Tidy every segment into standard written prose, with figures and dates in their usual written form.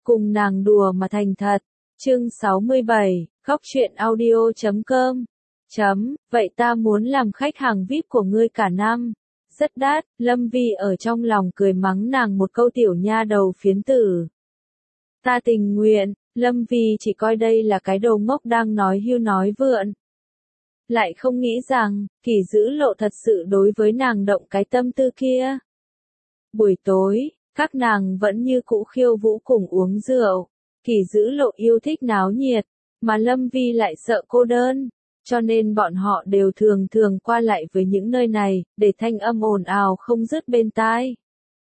cùng nàng đùa mà thành thật. Chương 67, khóc chuyện audio.com. Vậy ta muốn làm khách hàng VIP của ngươi cả năm. Rất đắt, Lâm Vi ở trong lòng cười mắng nàng một câu tiểu nha đầu phiến tử. Ta tình nguyện, Lâm Vi chỉ coi đây là cái đồ ngốc đang nói hưu nói vượn. Lại không nghĩ rằng, Kỳ Dữ Lộ thật sự đối với nàng động cái tâm tư kia. Buổi tối, các nàng vẫn như cũ khiêu vũ cùng uống rượu. Kỳ Dữ Lộ yêu thích náo nhiệt, mà Lâm Vi lại sợ cô đơn, cho nên bọn họ đều thường thường qua lại với những nơi này, để thanh âm ồn ào không dứt bên tai.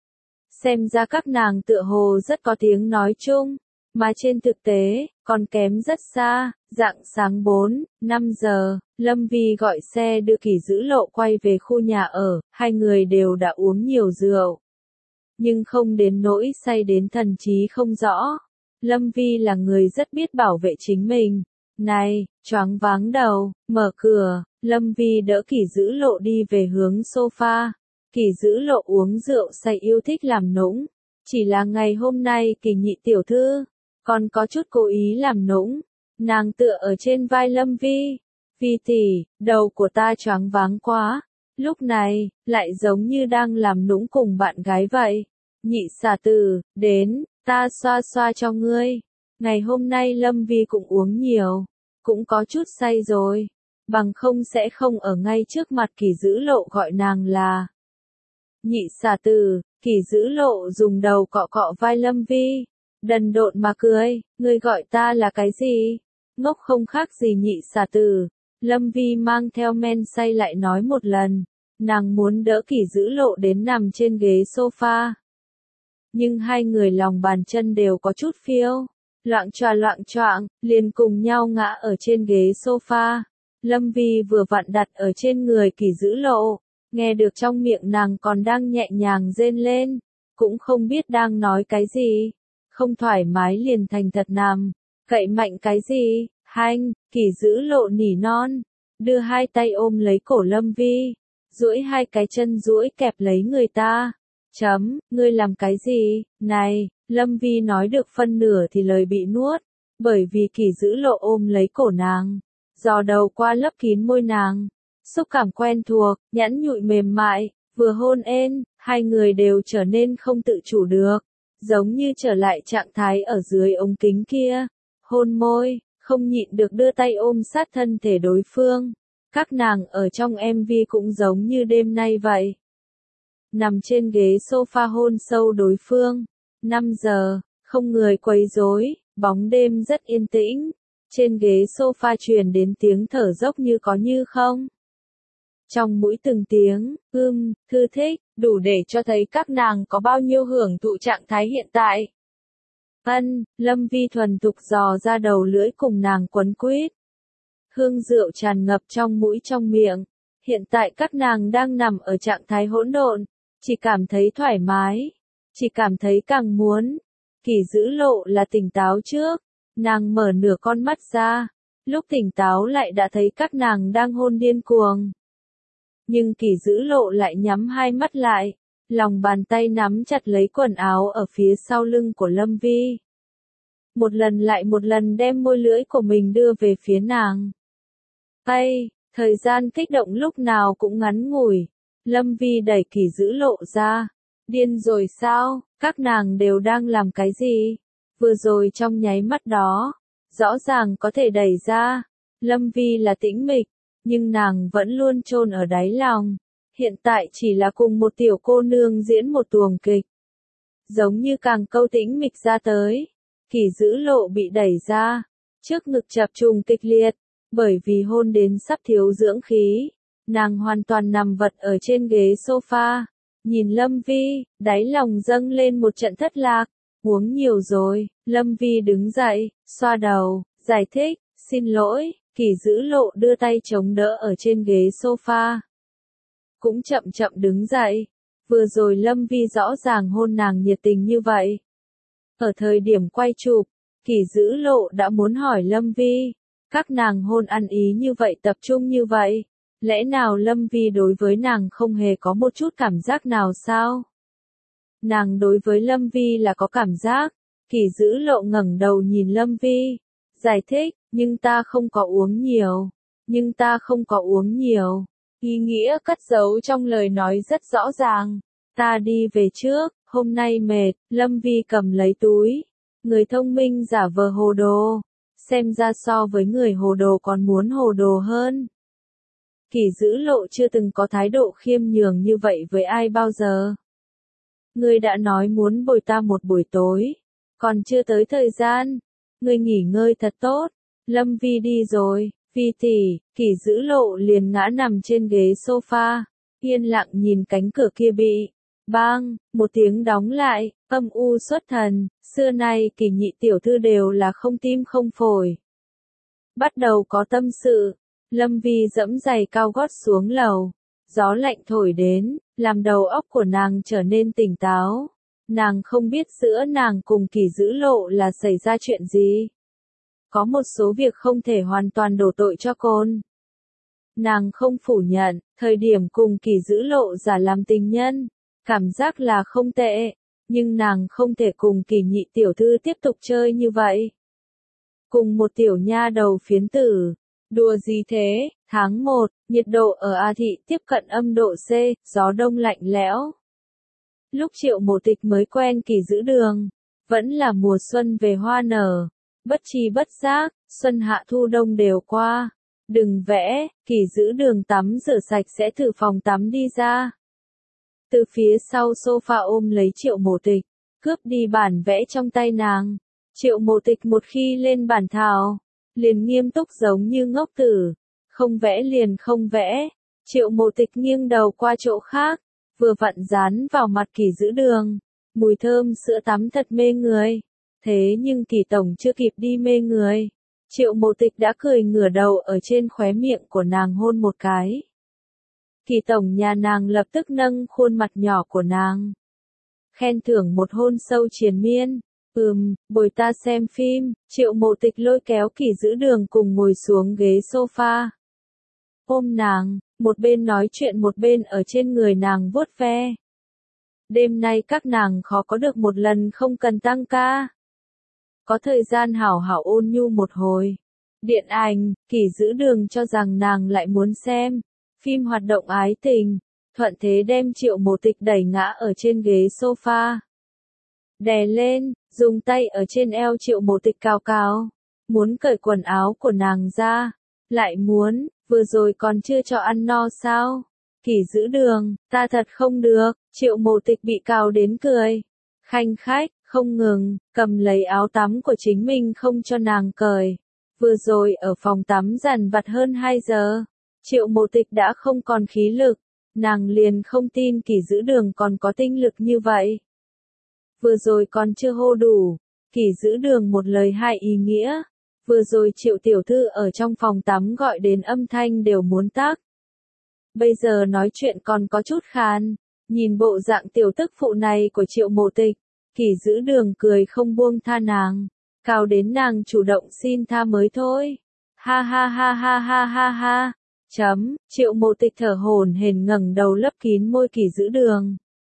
Xem ra các nàng tựa hồ rất có tiếng nói chung, mà trên thực tế, còn kém rất xa. Rạng sáng 4-5 giờ, Lâm Vi gọi xe đưa Kỳ Dữ Lộ quay về khu nhà ở, hai người đều đã uống nhiều rượu. Nhưng không đến nỗi say đến thần trí không rõ. Lâm Vi là người rất biết bảo vệ chính mình. Này, choáng váng đầu, mở cửa, Lâm Vi đỡ Kỳ Dữ Lộ đi về hướng sofa. Kỳ Dữ Lộ uống rượu say yêu thích làm nũng. Chỉ là ngày hôm nay Kỳ nhị tiểu thư, còn có chút cố ý làm nũng. Nàng tựa ở trên vai Lâm Vi. Vi tỷ, đầu của ta choáng váng quá. Lúc này, lại giống như đang làm nũng cùng bạn gái vậy. Nhị xà tử, đến, ta xoa xoa cho ngươi. Ngày hôm nay Lâm Vi cũng uống nhiều, cũng có chút say rồi. Bằng không sẽ không ở ngay trước mặt Kỳ Dữ Lộ gọi nàng là nhị xà tử. Kỳ Dữ Lộ dùng đầu cọ cọ vai Lâm Vi, đần độn mà cười, ngươi gọi ta là cái gì? Ngốc không khác gì nhị xà tử. Lâm Vi mang theo men say lại nói một lần, nàng muốn đỡ Kỳ Dữ Lộ đến nằm trên ghế sofa. Nhưng hai người lòng bàn chân đều có chút phiêu, loạng choạng, liền cùng nhau ngã ở trên ghế sofa. Lâm Vi vừa vặn đặt ở trên người Kỳ Dữ Lộ, nghe được trong miệng nàng còn đang nhẹ nhàng rên lên, cũng không biết đang nói cái gì, không thoải mái liền thành thật nằm, cậy mạnh cái gì, hanh, Kỳ Dữ Lộ nỉ non, đưa hai tay ôm lấy cổ Lâm Vi, duỗi hai cái chân duỗi kẹp lấy người ta. Ngươi làm cái gì, này, Lâm Vi nói được phân nửa thì lời bị nuốt, bởi vì Kỳ Dữ Lộ ôm lấy cổ nàng, giò đầu qua lấp kín môi nàng, xúc cảm quen thuộc, nhẵn nhụi mềm mại, vừa hôn êm, hai người đều trở nên không tự chủ được, giống như trở lại trạng thái ở dưới ống kính kia, hôn môi, không nhịn được đưa tay ôm sát thân thể đối phương. Các nàng ở trong MV cũng giống như đêm nay vậy. Nằm trên ghế sofa hôn sâu đối phương. 5 giờ, không người quấy rối, bóng đêm rất yên tĩnh. Trên ghế sofa truyền đến tiếng thở dốc như có như không. Trong mũi từng tiếng, thư thích, đủ để cho thấy các nàng có bao nhiêu hưởng thụ trạng thái hiện tại. Lâm Vi thuần thục dò ra đầu lưỡi cùng nàng quấn quýt. Hương rượu tràn ngập trong mũi trong miệng. Hiện tại các nàng đang nằm ở trạng thái hỗn độn, chỉ cảm thấy thoải mái, chỉ cảm thấy càng muốn. Kỳ Dữ Lộ là tỉnh táo trước, nàng mở nửa con mắt ra, lúc tỉnh táo lại đã thấy các nàng đang hôn điên cuồng. Nhưng Kỳ Dữ Lộ lại nhắm hai mắt lại, lòng bàn tay nắm chặt lấy quần áo ở phía sau lưng của Lâm Vi. Một lần lại một lần đem môi lưỡi của mình đưa về phía nàng. Thời gian kích động lúc nào cũng ngắn ngủi. Lâm Vi đẩy Kỳ Dữ Lộ ra. Điên rồi sao, các nàng đều đang làm cái gì? Vừa rồi trong nháy mắt đó, rõ ràng có thể đẩy ra. Lâm Vi là tĩnh mịch, nhưng nàng vẫn luôn chôn ở đáy lòng. Hiện tại chỉ là cùng một tiểu cô nương diễn một tuồng kịch. Giống như càng câu tĩnh mịch ra tới, Kỳ Dữ Lộ bị đẩy ra, trước ngực chập trùng kịch liệt, bởi vì hôn đến sắp thiếu dưỡng khí. Nàng hoàn toàn nằm vật ở trên ghế sofa, nhìn Lâm Vi, đáy lòng dâng lên một trận thất lạc. Uống nhiều rồi. Lâm Vi đứng dậy, xoa đầu, giải thích, xin lỗi. Kỳ Dữ Lộ đưa tay chống đỡ ở trên ghế sofa, cũng chậm chậm đứng dậy. Vừa rồi Lâm Vi rõ ràng hôn nàng nhiệt tình như vậy. Ở thời điểm quay chụp, Kỳ Dữ Lộ đã muốn hỏi Lâm Vi, các nàng hôn ăn ý như vậy, tập trung như vậy, lẽ nào Lâm Vi đối với nàng không hề có một chút cảm giác nào sao? Nàng đối với Lâm Vi là có cảm giác. Kỳ Dữ Lộ ngẩng đầu nhìn Lâm Vi, giải thích, nhưng ta không có uống nhiều, nhưng ta không có uống nhiều. Ý nghĩa cất giấu trong lời nói rất rõ ràng. Ta đi về trước, hôm nay mệt. Lâm Vi cầm lấy túi. Người thông minh giả vờ hồ đồ. Xem ra so với người hồ đồ còn muốn hồ đồ hơn. Kỳ Dữ Lộ chưa từng có thái độ khiêm nhường như vậy với ai bao giờ. Ngươi đã nói muốn bồi ta một buổi tối. Còn chưa tới thời gian. Ngươi nghỉ ngơi thật tốt. Lâm Vi đi rồi. Vi tỷ, Kỳ Dữ Lộ liền ngã nằm trên ghế sofa, yên lặng nhìn cánh cửa kia bị bang một tiếng đóng lại, âm u xuất thần. Xưa nay Kỳ nhị tiểu thư đều là không tim không phổi. Bắt đầu có tâm sự, Lâm Vi dẫm giày cao gót xuống lầu, gió lạnh thổi đến, làm đầu óc của nàng trở nên tỉnh táo. Nàng không biết giữa nàng cùng Kỳ Dữ Lộ là xảy ra chuyện gì. Có một số việc không thể hoàn toàn đổ tội cho Côn. Nàng không phủ nhận, thời điểm cùng Kỳ Dữ Lộ giả làm tình nhân, cảm giác là không tệ, nhưng nàng không thể cùng Kỳ nhị tiểu thư tiếp tục chơi như vậy. Cùng một tiểu nha đầu phiến tử, đùa gì thế? Tháng 1, nhiệt độ ở A Thị tiếp cận âm độ C, gió đông lạnh lẽo. Lúc Triệu Mộ Tịch mới quen Kỳ Dữ Đường, vẫn là mùa xuân về hoa nở. Bất tri bất giác, xuân hạ thu đông đều qua. Đừng vẽ, Kỳ Dữ Đường tắm rửa sạch sẽ từ phòng tắm đi ra. Từ phía sau sofa ôm lấy Triệu Mộ Tịch, cướp đi bản vẽ trong tay nàng. Triệu Mộ Tịch một khi lên bản thảo, liền nghiêm túc giống như ngốc tử. Không vẽ liền không vẽ. Triệu Mộ Tịch nghiêng đầu qua chỗ khác, vừa vặn dán vào mặt Kỳ Dữ Đường. Mùi thơm sữa tắm thật mê người. Thế nhưng Kỳ tổng chưa kịp đi mê người. Triệu Mộ Tịch đã cười ngửa đầu ở trên khóe miệng của nàng hôn một cái. Kỳ tổng nhà nàng lập tức nâng khuôn mặt nhỏ của nàng. Khen thưởng một hôn sâu triền miên. Bồi ta xem phim. Triệu Mộ Tịch lôi kéo Kỳ Dữ Đường cùng ngồi xuống ghế sofa. Ôm nàng, một bên nói chuyện một bên ở trên người nàng vuốt ve. Đêm nay các nàng khó có được một lần không cần tăng ca. Có thời gian hảo hảo ôn nhu một hồi. Điện ảnh, Kỳ Dữ Đường cho rằng nàng lại muốn xem phim hoạt động ái tình, thuận thế đem Triệu Mộ Tịch đẩy ngã ở trên ghế sofa. Đè lên, dùng tay ở trên eo Triệu Mộ Tịch cào cào, muốn cởi quần áo của nàng ra, lại muốn, vừa rồi còn chưa cho ăn no sao? Kỳ Dữ Đường, ta thật không được. Triệu Mộ Tịch bị cào đến cười. Khanh khách, không ngừng, cầm lấy áo tắm của chính mình không cho nàng cởi. Vừa rồi ở phòng tắm dằn vặt hơn 2 giờ, Triệu Mộ Tịch đã không còn khí lực, nàng liền không tin Kỳ Dữ Đường còn có tinh lực như vậy. Vừa rồi còn chưa hô đủ, Kỳ Dữ Đường một lời hai ý nghĩa. Vừa rồi Triệu tiểu thư ở trong phòng tắm gọi đến âm thanh đều muốn tắc. Bây giờ nói chuyện còn có chút khàn, nhìn bộ dạng tiểu tức phụ này của Triệu Mộ Tịch, Kỳ Dữ Đường cười không buông tha nàng, cào đến nàng chủ động xin tha mới thôi. Ha ha ha ha ha ha ha. Triệu Mộ Tịch thở hổn hển ngẩng đầu lấp kín môi Kỳ Dữ Đường.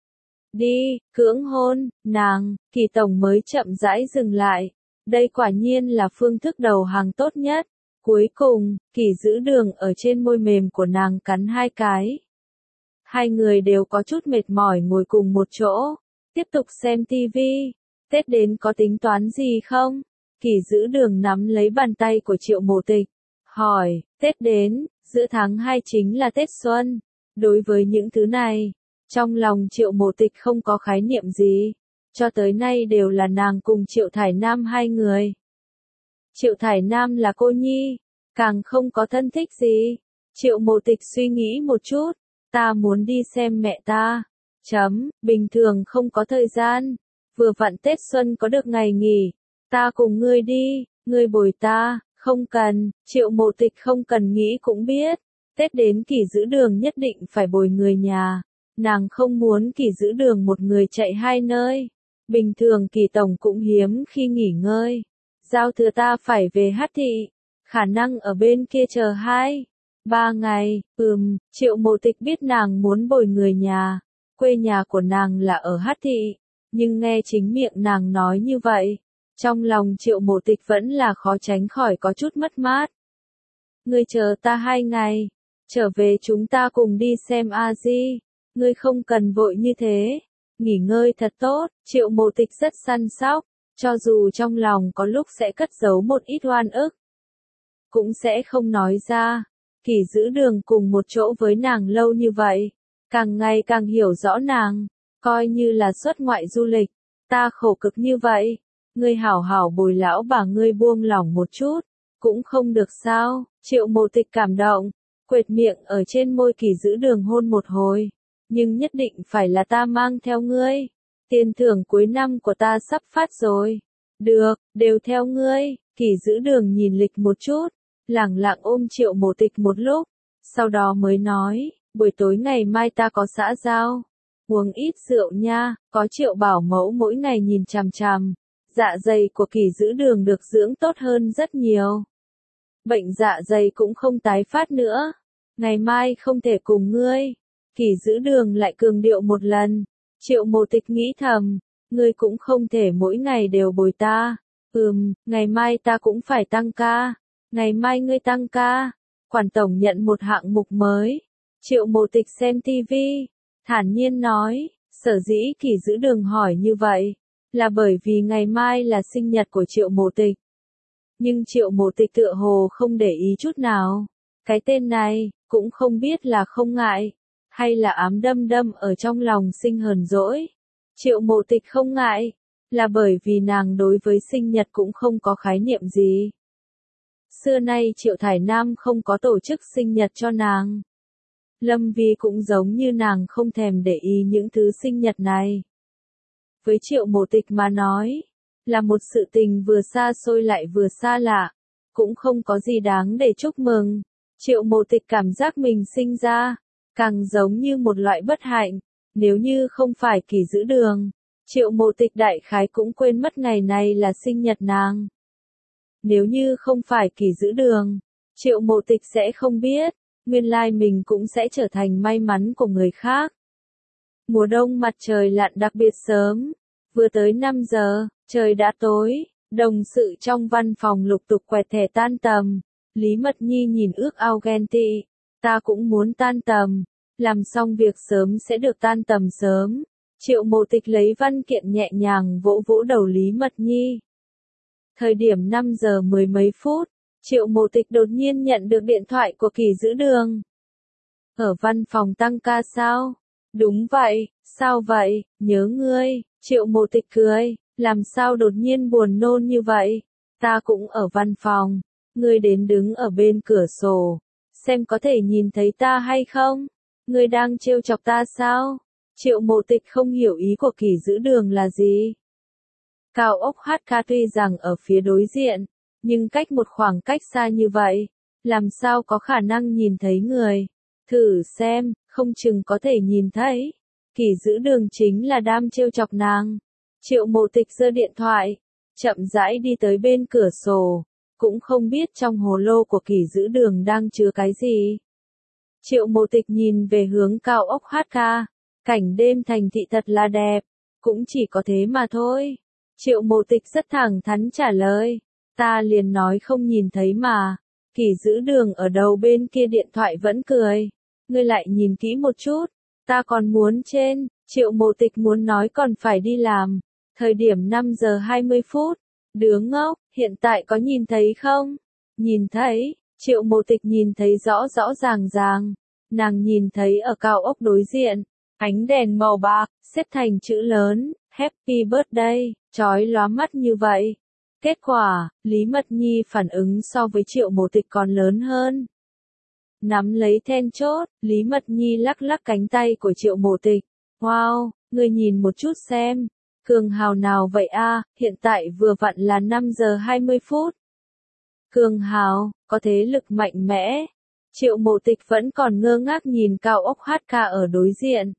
Đi, cưỡng hôn, nàng, Kỳ tổng mới chậm rãi dừng lại. Đây quả nhiên là phương thức đầu hàng tốt nhất. Cuối cùng, Kỳ Dữ Đường ở trên môi mềm của nàng cắn 2 cái. Hai người đều có chút mệt mỏi ngồi cùng một chỗ, tiếp tục xem tivi. Tết đến có tính toán gì không? Kỳ Dữ Đường nắm lấy bàn tay của Triệu Mộ Tịch, hỏi, Tết đến, giữa tháng 2 chính là Tết Xuân. Đối với những thứ này, trong lòng Triệu Mộ Tịch không có khái niệm gì. Cho tới nay đều là nàng cùng Triệu Thải Nam hai người. Triệu Thải Nam là cô nhi, càng không có thân thích gì. Triệu Mộ Tịch suy nghĩ một chút, ta muốn đi xem mẹ ta. Bình thường không có thời gian, vừa vặn Tết Xuân có được ngày nghỉ, ta cùng ngươi đi, ngươi bồi ta, không cần. Triệu Mộ Tịch không cần nghĩ cũng biết, Tết đến Kỳ Dữ Đường nhất định phải bồi người nhà, nàng không muốn Kỳ Dữ Đường một người chạy hai nơi. Bình thường Kỳ tổng cũng hiếm khi nghỉ ngơi. Giao thừa ta phải về Hát Thị, khả năng ở bên kia chờ 2-3 ngày. Triệu Mộ Tịch biết nàng muốn bồi người nhà, quê nhà của nàng là ở Hát Thị, Nhưng nghe chính miệng nàng nói như vậy, trong lòng Triệu Mộ Tịch vẫn là khó tránh khỏi có chút mất mát. Ngươi chờ ta 2 ngày, trở về chúng ta cùng đi xem A Di, ngươi không cần vội như thế, nghỉ ngơi thật tốt. Triệu Mộ Tịch rất săn sóc, cho dù trong lòng có lúc sẽ cất giấu một ít oan ức, cũng sẽ không nói ra. Kỳ giữ đường cùng một chỗ với nàng lâu như vậy, càng ngày càng hiểu rõ nàng, coi như là xuất ngoại du lịch, ta khổ cực như vậy, ngươi hảo hảo bồi lão bà ngươi buông lỏng một chút, cũng không được sao. Triệu Mộ Tịch cảm động, quệt miệng ở trên môi Kỳ giữ đường hôn một hồi, nhưng nhất định phải là ta mang theo ngươi, tiền thưởng cuối năm của ta sắp phát rồi. Được, đều theo ngươi. Kỳ giữ đường nhìn lịch một chút, lẳng lặng ôm Triệu Mộ Tịch một lúc, sau đó mới nói, buổi tối ngày mai ta có xã giao, uống ít rượu nha. Có Triệu bảo mẫu mỗi ngày nhìn chằm chằm, dạ dày của Kỳ giữ đường được dưỡng tốt hơn rất nhiều. Bệnh dạ dày cũng không tái phát nữa. Ngày mai không thể cùng ngươi. Kỳ giữ đường lại cường điệu một lần. Triệu Mộ Tịch nghĩ thầm, ngươi cũng không thể mỗi ngày đều bồi ta. Ngày mai ta cũng phải tăng ca. Ngày mai ngươi tăng ca. Quản tổng nhận một hạng mục mới. Triệu Mộ Tịch xem tivi, thản nhiên nói, sở dĩ Kỳ giữ đường hỏi như vậy, là bởi vì ngày mai là sinh nhật của Triệu Mộ Tịch. Nhưng Triệu Mộ Tịch tựa hồ không để ý chút nào. Cái tên này, cũng không biết là không ngại, hay là ám đâm đâm ở trong lòng sinh hờn dỗi. Triệu Mộ Tịch không ngại, là bởi vì nàng đối với sinh nhật cũng không có khái niệm gì. Xưa nay Triệu Thải Nam không có tổ chức sinh nhật cho nàng. Lâm Vi cũng giống như nàng không thèm để ý những thứ sinh nhật này. Với Triệu Mộ Tịch mà nói, là một sự tình vừa xa xôi lại vừa xa lạ, cũng không có gì đáng để chúc mừng. Triệu Mộ Tịch cảm giác mình sinh ra, càng giống như một loại bất hạnh, nếu như không phải Kỳ giữ đường. Triệu Mộ Tịch đại khái cũng quên mất ngày này là sinh nhật nàng. Nếu như không phải Kỳ giữ đường, Triệu Mộ Tịch sẽ không biết, nguyên lai mình cũng sẽ trở thành may mắn của người khác. Mùa đông mặt trời lặn đặc biệt sớm, vừa tới 5 giờ, trời đã tối, đồng sự trong văn phòng lục tục quẹt thẻ tan tầm. Lý Mật Nhi nhìn ước ao ghen tị, ta cũng muốn tan tầm, làm xong việc sớm sẽ được tan tầm sớm. Triệu Mộ Tịch lấy văn kiện nhẹ nhàng vỗ vỗ đầu Lý Mật Nhi. Thời điểm 5 giờ 10 mấy phút, Triệu Mộ Tịch đột nhiên nhận được điện thoại của Kỳ giữ đường. Ở văn phòng tăng ca sao? Đúng vậy, sao vậy, nhớ ngươi. Triệu Mộ Tịch cười, làm sao đột nhiên buồn nôn như vậy? Ta cũng ở văn phòng, ngươi đến đứng ở bên cửa sổ, xem có thể nhìn thấy ta hay không? Ngươi đang trêu chọc ta sao? Triệu Mộ Tịch không hiểu ý của Kỳ giữ đường là gì. Cao ốc HK tuy rằng ở phía đối diện, nhưng cách một khoảng cách xa như vậy, làm sao có khả năng nhìn thấy người? Thử xem, không chừng có thể nhìn thấy. Kỳ giữ đường chính là đam trêu chọc nàng. Triệu Mộ Tịch giơ điện thoại, chậm rãi đi tới bên cửa sổ, cũng không biết trong hồ lô của Kỳ giữ đường đang chứa cái gì. Triệu Mộ Tịch nhìn về hướng cao ốc HK, cảnh đêm thành thị thật là đẹp, cũng chỉ có thế mà thôi. Triệu Mộ Tịch rất thẳng thắn trả lời, ta liền nói không nhìn thấy mà. Kỳ giữ đường ở đầu bên kia điện thoại vẫn cười, ngươi lại nhìn kỹ một chút, ta còn muốn trên. Triệu Mộ Tịch muốn nói còn phải đi làm. Thời điểm 5 giờ 20 phút, đứa ngốc, hiện tại có nhìn thấy không? Nhìn thấy. Triệu Mộ Tịch nhìn thấy rõ rõ ràng ràng. Nàng nhìn thấy ở cao ốc đối diện, ánh đèn màu bạc, xếp thành chữ lớn, Happy Birthday, chói lóa mắt như vậy. Kết quả, Lý Mật Nhi phản ứng so với Triệu Mộ Tịch còn lớn hơn. Nắm lấy then chốt, Lý Mật Nhi lắc lắc cánh tay của Triệu Mộ Tịch. Wow, ngươi nhìn một chút xem. Cường hào nào vậy a? Hiện tại vừa vặn là 5 giờ 20 phút. Cường hào, có thế lực mạnh mẽ. Triệu Mộ Tịch vẫn còn ngơ ngác nhìn cao ốc HK ở đối diện.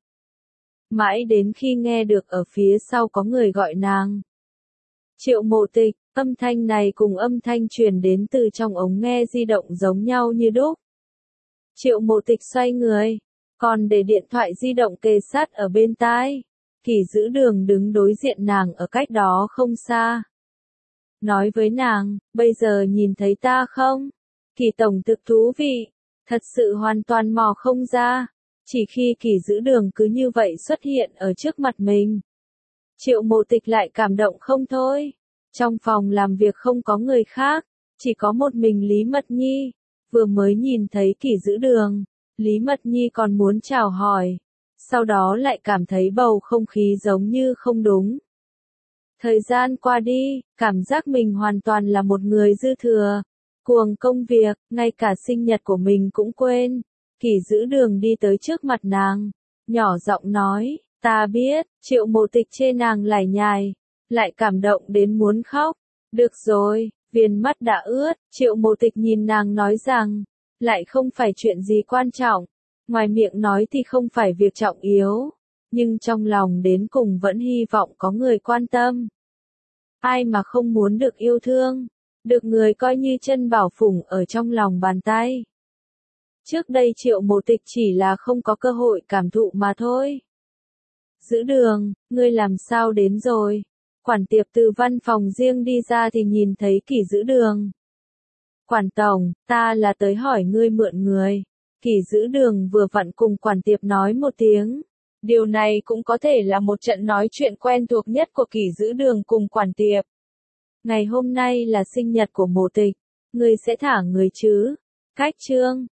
Mãi đến khi nghe được ở phía sau có người gọi nàng. Triệu Mộ Tịch, âm thanh này cùng âm thanh truyền đến từ trong ống nghe di động giống nhau như đúc. Triệu Mộ Tịch xoay người, còn để điện thoại di động kề sát ở bên tai. Kỷ Giữ Đường đứng đối diện nàng ở cách đó không xa. Nói với nàng, bây giờ nhìn thấy ta không? Kỷ tổng thực thú vị, thật sự hoàn toàn mò không ra. Chỉ khi Kỷ Giữ Đường cứ như vậy xuất hiện ở trước mặt mình. Triệu Mộ Tịch lại cảm động không thôi. Trong phòng làm việc không có người khác, chỉ có một mình Lý Mật Nhi. Vừa mới nhìn thấy Kỷ Giữ Đường, Lý Mật Nhi còn muốn chào hỏi. Sau đó lại cảm thấy bầu không khí giống như không đúng. Thời gian qua đi, cảm giác mình hoàn toàn là một người dư thừa. Cuồng công việc, ngay cả sinh nhật của mình cũng quên. Kỷ Giữ Đường đi tới trước mặt nàng, nhỏ giọng nói, ta biết. Triệu Mộ Tịch chê nàng lải nhải, lại cảm động đến muốn khóc. Được rồi, viền mắt đã ướt. Triệu Mộ Tịch nhìn nàng nói rằng, lại không phải chuyện gì quan trọng. Ngoài miệng nói thì không phải việc trọng yếu, nhưng trong lòng đến cùng vẫn hy vọng có người quan tâm. Ai mà không muốn được yêu thương, được người coi như chân bảo phủng ở trong lòng bàn tay. Trước đây Triệu Mộ Tịch chỉ là không có cơ hội cảm thụ mà thôi. Giữ Đường, ngươi làm sao đến rồi? Quản tiệp từ văn phòng riêng đi ra thì nhìn thấy Kỷ Giữ Đường. Quản tổng, ta là tới hỏi ngươi mượn người. Kỷ Giữ Đường vừa vặn cùng quản tiệp nói một tiếng. Điều này cũng có thể là một trận nói chuyện quen thuộc nhất của Kỷ Giữ Đường cùng quản tiệp. Ngày hôm nay là sinh nhật của Mộ Tịch, ngươi sẽ thả người chứ? Cách chương